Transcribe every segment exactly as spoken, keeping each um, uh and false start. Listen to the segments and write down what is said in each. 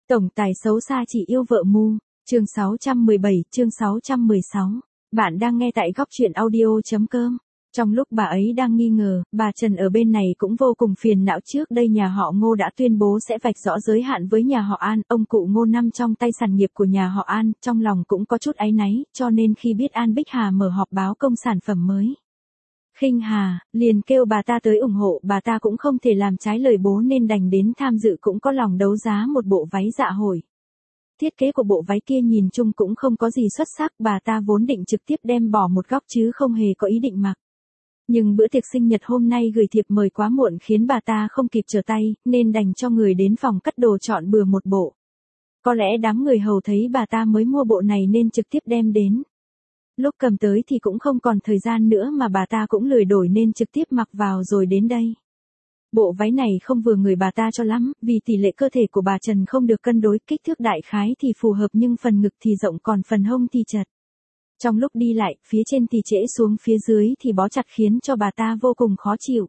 Tổng tài xấu xa chỉ yêu vợ mù, chương sáu trăm mười bảy, chương sáu trăm mười sáu. Bạn đang nghe tại góc truyện audio.com. Trong lúc bà ấy đang nghi ngờ, bà Trần ở bên này cũng vô cùng phiền não. Trước đây nhà họ Ngô đã tuyên bố sẽ vạch rõ giới hạn với nhà họ An, ông cụ Ngô nằm trong tay sản nghiệp của nhà họ An, trong lòng cũng có chút áy náy, cho nên khi biết An Bích Hà mở họp báo công sản phẩm mới, Khinh Hà liền kêu bà ta tới ủng hộ. Bà ta cũng không thể làm trái lời bố nên đành đến tham dự, cũng có lòng đấu giá một bộ váy dạ hội. Thiết kế của bộ váy kia nhìn chung cũng không có gì xuất sắc, bà ta vốn định trực tiếp đem bỏ một góc chứ không hề có ý định mặc. Nhưng bữa tiệc sinh nhật hôm nay gửi thiệp mời quá muộn khiến bà ta không kịp trở tay, nên đành cho người đến phòng cất đồ chọn bừa một bộ. Có lẽ đám người hầu thấy bà ta mới mua bộ này nên trực tiếp đem đến. Lúc cầm tới thì cũng không còn thời gian nữa mà bà ta cũng lười đổi nên trực tiếp mặc vào rồi đến đây. Bộ váy này không vừa người bà ta cho lắm, vì tỷ lệ cơ thể của bà Trần không được cân đối, kích thước đại khái thì phù hợp nhưng phần ngực thì rộng còn phần hông thì chật. Trong lúc đi lại, phía trên thì trễ xuống phía dưới thì bó chặt khiến cho bà ta vô cùng khó chịu.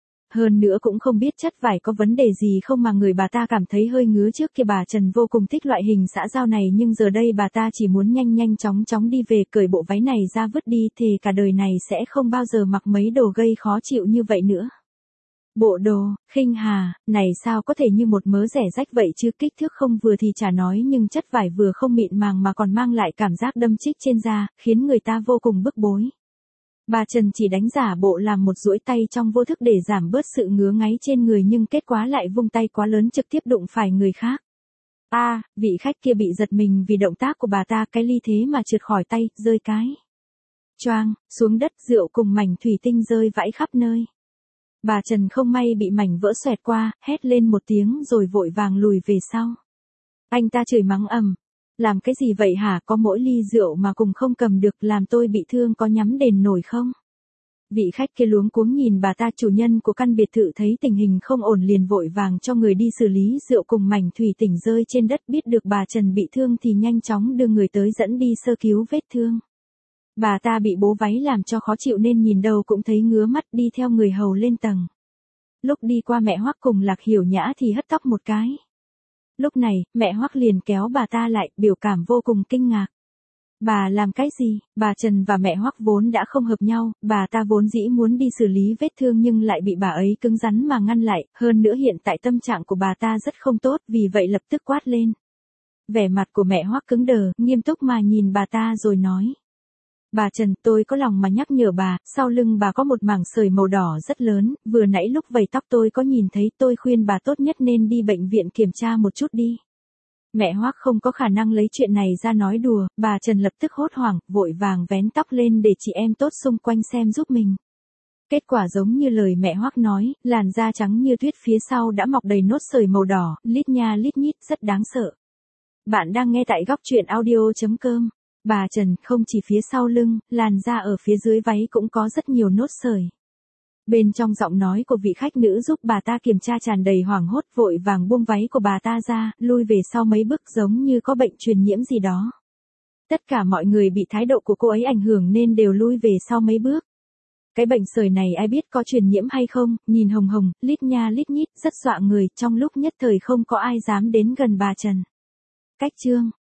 Hơn nữa cũng không biết chất vải có vấn đề gì không mà người bà ta cảm thấy hơi ngứa. Trước kia bà Trần vô cùng thích loại hình xã giao này nhưng giờ đây bà ta chỉ muốn nhanh nhanh chóng chóng đi về, cởi bộ váy này ra vứt đi thì cả đời này sẽ không bao giờ mặc mấy đồ gây khó chịu như vậy nữa. Bộ đồ, Khinh Hà, này sao có thể như một mớ rẻ rách vậy chứ, kích thước không vừa thì chả nói nhưng chất vải vừa không mịn màng mà còn mang lại cảm giác đâm chích trên da, khiến người ta vô cùng bức bối. Bà Trần chỉ đánh giả bộ làm một duỗi tay trong vô thức để giảm bớt sự ngứa ngáy trên người nhưng kết quả lại vung tay quá lớn trực tiếp đụng phải người khác. A, à, vị khách kia bị giật mình vì động tác của bà ta, cái ly thế mà trượt khỏi tay, rơi cái choang xuống đất, rượu cùng mảnh thủy tinh rơi vãi khắp nơi. Bà Trần không may bị mảnh vỡ xoẹt qua, hét lên một tiếng rồi vội vàng lùi về sau. Anh ta chửi mắng ầm. Làm cái gì vậy hả, có mỗi ly rượu mà cùng không cầm được, làm tôi bị thương có nhắm đền nổi không? Vị khách kia luống cuống nhìn bà ta. Chủ nhân của căn biệt thự thấy tình hình không ổn liền vội vàng cho người đi xử lý rượu cùng mảnh thủy tinh rơi trên đất, biết được bà Trần bị thương thì nhanh chóng đưa người tới dẫn đi sơ cứu vết thương. Bà ta bị bố váy làm cho khó chịu nên nhìn đâu cũng thấy ngứa mắt, đi theo người hầu lên tầng. Lúc đi qua mẹ Hoắc cùng Lạc Hiểu Nhã thì hất tóc một cái. Lúc này, mẹ Hoắc liền kéo bà ta lại, biểu cảm vô cùng kinh ngạc. Bà làm cái gì? Bà Trần và mẹ Hoắc vốn đã không hợp nhau, bà ta vốn dĩ muốn đi xử lý vết thương nhưng lại bị bà ấy cứng rắn mà ngăn lại, hơn nữa hiện tại tâm trạng của bà ta rất không tốt, vì vậy lập tức quát lên. Vẻ mặt của mẹ Hoắc cứng đờ, nghiêm túc mà nhìn bà ta rồi nói. Bà Trần, tôi có lòng mà nhắc nhở bà, sau lưng bà có một mảng sởi màu đỏ rất lớn, vừa nãy lúc vầy tóc tôi có nhìn thấy, tôi khuyên bà tốt nhất nên đi bệnh viện kiểm tra một chút đi. Mẹ Hoắc không có khả năng lấy chuyện này ra nói đùa, bà Trần lập tức hốt hoảng, vội vàng vén tóc lên để chị em tốt xung quanh xem giúp mình. Kết quả giống như lời mẹ Hoắc nói, làn da trắng như tuyết phía sau đã mọc đầy nốt sởi màu đỏ, lít nha lít nhít, rất đáng sợ. Bạn đang nghe tại góc truyện audio.com. Bà Trần không chỉ phía sau lưng, làn da ở phía dưới váy cũng có rất nhiều nốt sởi. Bên trong giọng nói của vị khách nữ giúp bà ta kiểm tra tràn đầy hoảng hốt, vội vàng buông váy của bà ta ra, lui về sau mấy bước giống như có bệnh truyền nhiễm gì đó. Tất cả mọi người bị thái độ của cô ấy ảnh hưởng nên đều lui về sau mấy bước. Cái bệnh sởi này ai biết có truyền nhiễm hay không, nhìn hồng hồng, lít nha lít nhít, rất dọa người, trong lúc nhất thời không có ai dám đến gần bà Trần. Cách chương